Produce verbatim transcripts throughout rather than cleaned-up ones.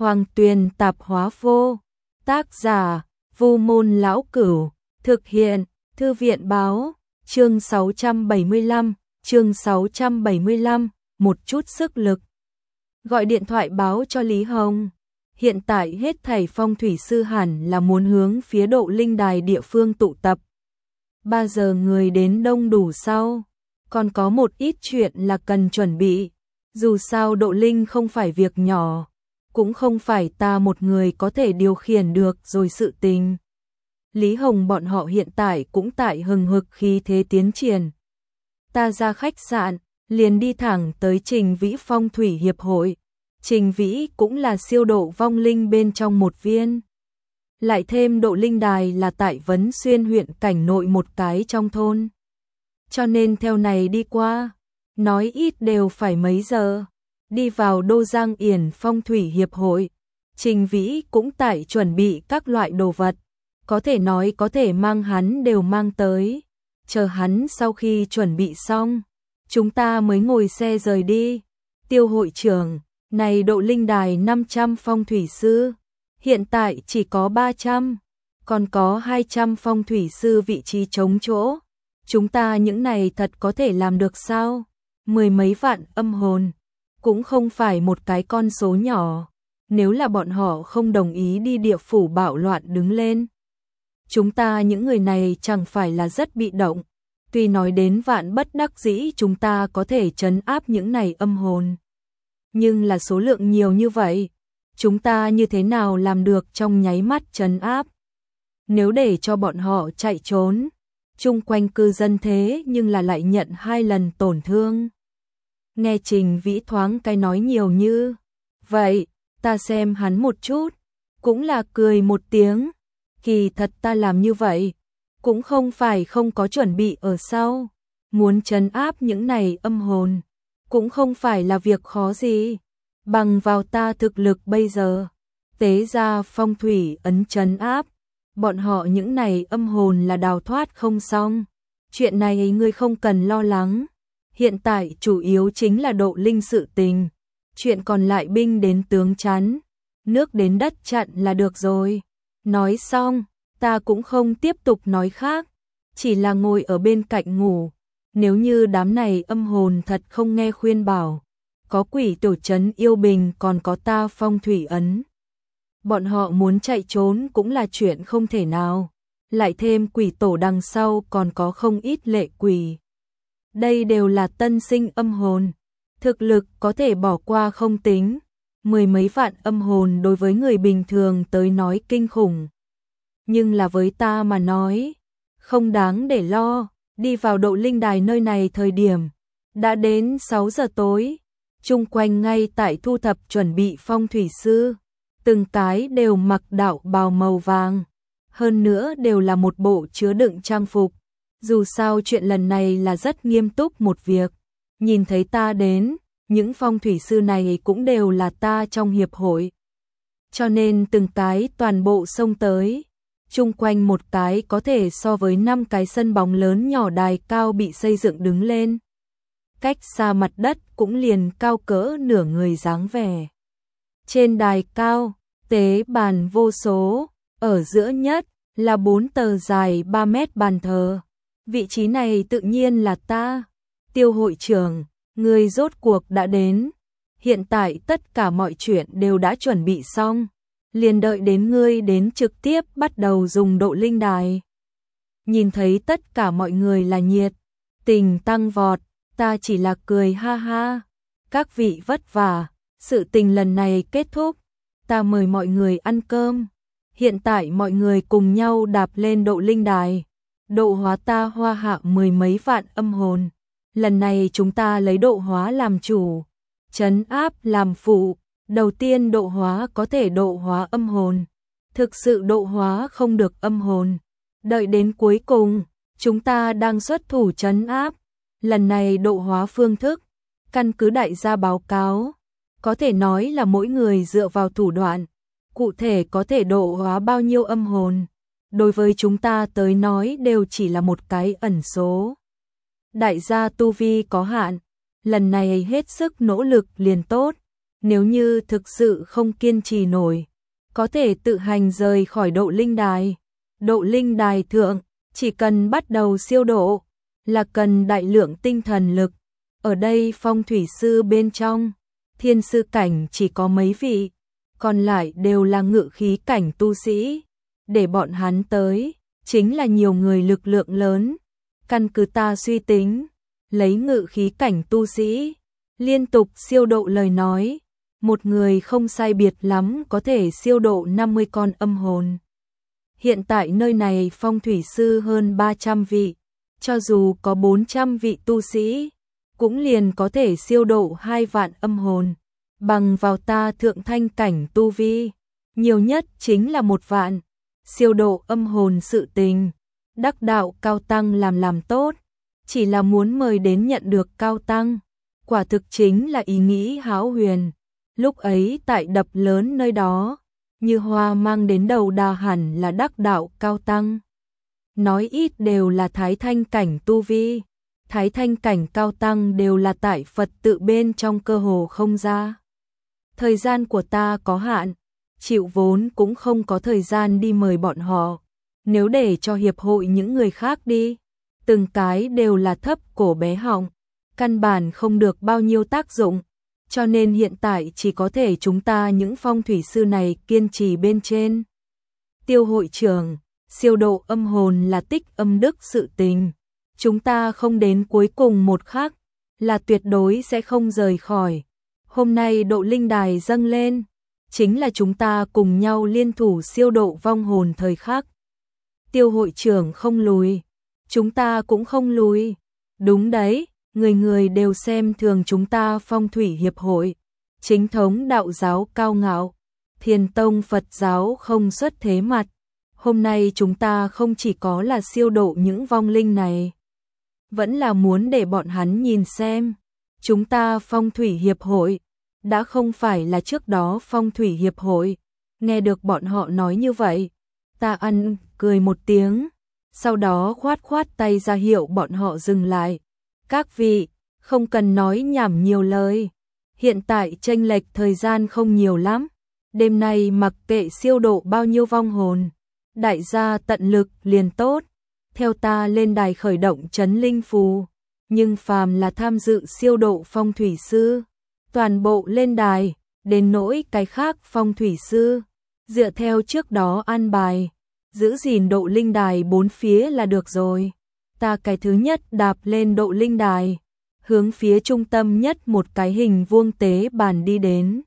Hoàng Tuyền Tạp Hóa Vô. Tác giả: Vu Môn Lão Cửu. Thực hiện: Thư viện báo. Chương sáu trăm bảy mươi lăm, chương sáu trăm bảy mươi lăm, một chút sức lực. Gọi điện thoại báo cho Lý Hồng. Hiện tại hết thảy phong thủy sư hẳn là muốn hướng phía Độ Linh Đài địa phương tụ tập. Ba giờ người đến đông đủ sau. Còn có một ít chuyện là cần chuẩn bị. Dù sao Độ Linh không phải việc nhỏ, cũng không phải ta một người có thể điều khiển được rồi sự tình. Lý Hồng bọn họ hiện tại cũng tại hừng hực khí thế tiến triển. Ta ra khách sạn, liền đi thẳng tới Trình Vĩ Phong Thủy Hiệp hội. Trình Vĩ cũng là siêu độ vong linh bên trong một viên. Lại thêm Độ Linh Đài là tại Vấn Xuyên huyện cảnh nội một cái trong thôn. Cho nên theo này đi qua, nói ít đều phải mấy giờ. Đi vào Đô Giang Yển Phong Thủy Hiệp hội, Trình Vĩ cũng tại chuẩn bị các loại đồ vật. Có thể nói có thể mang hắn đều mang tới. Chờ hắn sau khi chuẩn bị xong, chúng ta mới ngồi xe rời đi. Tiêu hội trưởng, này Độ Linh Đài năm trăm phong thủy sư, hiện tại chỉ có ba trăm, còn có hai trăm phong thủy sư vị trí trống chỗ. Chúng ta những này thật có thể làm được sao? Mười mấy vạn âm hồn, cũng không phải một cái con số nhỏ. Nếu là bọn họ không đồng ý đi địa phủ bạo loạn đứng lên, chúng ta những người này chẳng phải là rất bị động. Tuy nói đến vạn bất đắc dĩ chúng ta có thể trấn áp những này âm hồn, nhưng là số lượng nhiều như vậy, chúng ta như thế nào làm được trong nháy mắt trấn áp? Nếu để cho bọn họ chạy trốn, chung quanh cư dân thế nhưng là lại nhận hai lần tổn thương. Nghe Trình Vĩ thoáng cái nói nhiều như vậy, ta xem hắn một chút, cũng là cười một tiếng. Kỳ thật ta làm như vậy, cũng không phải không có chuẩn bị ở sau. Muốn trấn áp những này âm hồn, cũng không phải là việc khó gì. Bằng vào ta thực lực bây giờ, tế ra phong thủy ấn trấn áp, bọn họ những này âm hồn là đào thoát không xong. Chuyện này ngươi không cần lo lắng. Hiện tại chủ yếu chính là Độ Linh sự tình. Chuyện còn lại binh đến tướng chắn, nước đến đất chặn là được rồi. Nói xong, ta cũng không tiếp tục nói khác, chỉ là ngồi ở bên cạnh ngủ. Nếu như đám này âm hồn thật không nghe khuyên bảo, có quỷ tiểu trấn yêu bình còn có ta phong thủy ấn, bọn họ muốn chạy trốn cũng là chuyện không thể nào. Lại thêm quỷ tổ đằng sau còn có không ít lệ quỷ. Đây đều là tân sinh âm hồn, thực lực có thể bỏ qua không tính. Mười mấy vạn âm hồn đối với người bình thường tới nói kinh khủng, nhưng là với ta mà nói, không đáng để lo. Đi vào Độ Linh Đài nơi này thời điểm, đã đến sáu giờ tối, chung quanh ngay tại thu thập chuẩn bị phong thủy sư, từng cái đều mặc đạo bào màu vàng, hơn nữa đều là một bộ chứa đựng trang phục. Dù sao chuyện lần này là rất nghiêm túc một việc, nhìn thấy ta đến, những phong thủy sư này cũng đều là ta trong hiệp hội, cho nên từng cái toàn bộ xông tới. Chung quanh một cái có thể so với năm cái sân bóng lớn nhỏ đài cao bị xây dựng đứng lên. Cách xa mặt đất cũng liền cao cỡ nửa người dáng vẻ. Trên đài cao, tế bàn vô số, ở giữa nhất là bốn tờ dài ba mét bàn thờ. Vị trí này tự nhiên là ta. Tiêu hội trưởng, người rốt cuộc đã đến. Hiện tại tất cả mọi chuyện đều đã chuẩn bị xong, liền đợi đến ngươi đến trực tiếp bắt đầu dùng Độ Linh Đài. Nhìn thấy tất cả mọi người là nhiệt tình tăng vọt, ta chỉ là cười ha ha. Các vị vất vả, sự tình lần này kết thúc, ta mời mọi người ăn cơm. Hiện tại mọi người cùng nhau đạp lên Độ Linh Đài, độ hóa ta Hoa Hạ mười mấy vạn âm hồn. Lần này chúng ta lấy độ hóa làm chủ, trấn áp làm phụ. Đầu tiên độ hóa có thể độ hóa âm hồn, thực sự độ hóa không được âm hồn. Đợi đến cuối cùng, chúng ta đang xuất thủ trấn áp. Lần này độ hóa phương thức, căn cứ đại gia báo cáo, có thể nói là mỗi người dựa vào thủ đoạn, cụ thể có thể độ hóa bao nhiêu âm hồn. Đối với chúng ta tới nói đều chỉ là một cái ẩn số. Đại gia tu vi có hạn, lần này hết sức nỗ lực liền tốt. Nếu như thực sự không kiên trì nổi, có thể tự hành rời khỏi độ linh đài. Độ linh đài thượng, chỉ cần bắt đầu siêu độ, là cần đại lượng tinh thần lực. Ở đây phong thủy sư bên trong, thiên sư cảnh chỉ có mấy vị, còn lại đều là ngự khí cảnh tu sĩ. Để bọn hắn tới, chính là nhiều người lực lượng lớn. Căn cứ ta suy tính, lấy ngự khí cảnh tu sĩ, liên tục siêu độ lời nói, một người không sai biệt lắm có thể siêu độ năm mươi con âm hồn. Hiện tại nơi này phong thủy sư hơn ba trăm vị, cho dù có bốn trăm vị tu sĩ, cũng liền có thể siêu độ hai vạn âm hồn. Bằng vào ta thượng thanh cảnh tu vi, nhiều nhất chính là một vạn. Siêu độ âm hồn sự tình, đắc đạo cao tăng làm làm tốt, chỉ là muốn mời đến nhận được cao tăng, quả thực chính là ý nghĩ hão huyền. Lúc ấy tại đập lớn nơi đó, Như Hoa mang đến đầu đà hẳn là đắc đạo cao tăng. Nói ít đều là thái thanh cảnh tu vi, thái thanh cảnh cao tăng đều là tại Phật tự bên trong cơ hồ không ra. Thời gian của ta có hạn, chịu vốn cũng không có thời gian đi mời bọn họ. Nếu để cho hiệp hội những người khác đi, từng cái đều là thấp cổ bé họng, căn bản không được bao nhiêu tác dụng. Cho nên hiện tại chỉ có thể chúng ta những phong thủy sư này kiên trì bên trên. Tiêu hội trưởng, siêu độ âm hồn là tích âm đức sự tình. Chúng ta không đến cuối cùng một khắc, là tuyệt đối sẽ không rời khỏi. Hôm nay độ linh đài dâng lên, chính là chúng ta cùng nhau liên thủ siêu độ vong hồn thời khắc. Tiêu hội trưởng không lùi, chúng ta cũng không lùi. Đúng đấy, người người đều xem thường chúng ta phong thủy hiệp hội. Chính thống đạo giáo cao ngạo, Thiền tông Phật giáo không xuất thế mặt. Hôm nay chúng ta không chỉ có là siêu độ những vong linh này, vẫn là muốn để bọn hắn nhìn xem. Chúng ta phong thủy hiệp hội, đã không phải là trước đó phong thủy hiệp hội. Nghe được bọn họ nói như vậy, ta ăn cười một tiếng, sau đó khoát khoát tay ra hiệu bọn họ dừng lại. Các vị, không cần nói nhảm nhiều lời. Hiện tại chênh lệch thời gian không nhiều lắm. Đêm nay mặc kệ siêu độ bao nhiêu vong hồn, đại gia tận lực liền tốt. Theo ta lên đài khởi động trấn linh phù. Nhưng phàm là tham dự siêu độ phong thủy sư, toàn bộ lên đài. Đến nỗi cái khác phong thủy sư, dựa theo trước đó an bài, giữ gìn độ linh đài bốn phía là được rồi. Ta cái thứ nhất đạp lên độ linh đài, hướng phía trung tâm nhất một cái hình vuông tế bàn đi đến.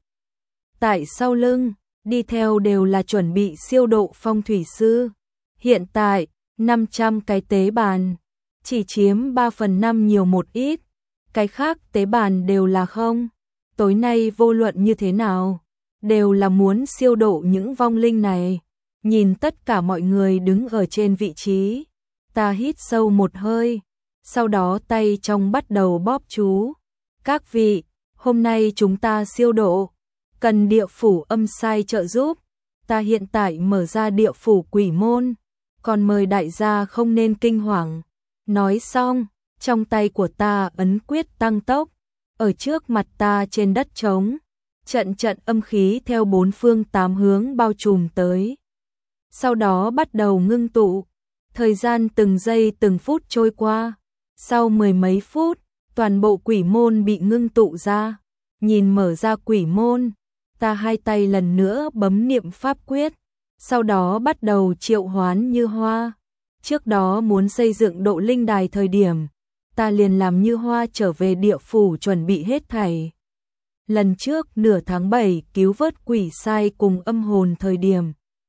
Tại sau lưng, đi theo đều là chuẩn bị siêu độ phong thủy sư. Hiện tại, năm trăm cái tế bàn, chỉ chiếm ba phần năm nhiều một ít, cái khác tế bàn đều là không. Tối nay vô luận như thế nào, đều là muốn siêu độ những vong linh này. Nhìn tất cả mọi người đứng ở trên vị trí, ta hít sâu một hơi, sau đó tay trong bắt đầu bóp chú. Các vị, hôm nay chúng ta siêu độ, cần địa phủ âm sai trợ giúp. Ta hiện tại mở ra địa phủ quỷ môn, còn mời đại gia không nên kinh hoàng. Nói xong, trong tay của ta ấn quyết tăng tốc, ở trước mặt ta trên đất trống, trận trận âm khí theo bốn phương tám hướng bao trùm tới. Sau đó bắt đầu ngưng tụ, thời gian từng giây từng phút trôi qua. Sau mười mấy phút, toàn bộ quỷ môn bị ngưng tụ ra. Nhìn mở ra quỷ môn, ta hai tay lần nữa bấm niệm pháp quyết, sau đó bắt đầu triệu hoán Như Hoa. Trước đó muốn xây dựng độ linh đài thời điểm, ta liền làm Như Hoa trở về địa phủ chuẩn bị hết thảy. Lần trước nửa tháng bảy cứu vớt quỷ sai cùng âm hồn thời điểm,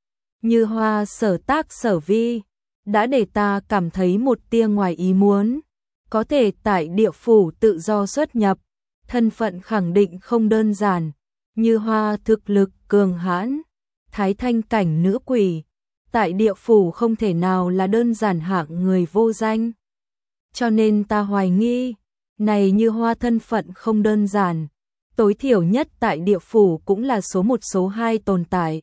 Như Hoa sở tác sở vi, đã để ta cảm thấy một tia ngoài ý muốn. Có thể tại địa phủ tự do xuất nhập, thân phận khẳng định không đơn giản. Như Hoa thực lực cường hãn, thái thanh cảnh nữ quỷ, tại địa phủ không thể nào là đơn giản hạng người vô danh. Cho nên ta hoài nghi, này Như Hoa thân phận không đơn giản, tối thiểu nhất tại địa phủ cũng là số một số hai tồn tại.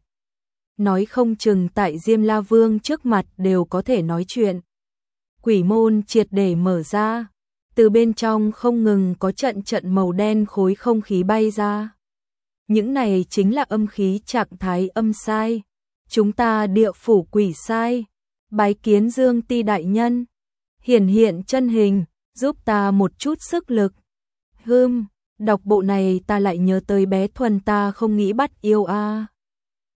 Nói không chừng tại Diêm La Vương trước mặt đều có thể nói chuyện. Quỷ môn triệt để mở ra, từ bên trong không ngừng có trận trận màu đen khối không khí bay ra. những này chính là âm khí trạng thái âm sai. Chúng ta địa phủ quỷ sai, bái kiến Dương Ti đại nhân, hiển hiện chân hình, giúp ta một chút sức lực. Hừm, đọc bộ này ta lại nhớ tới bé Thuần ta không nghĩ bắt yêu a. À.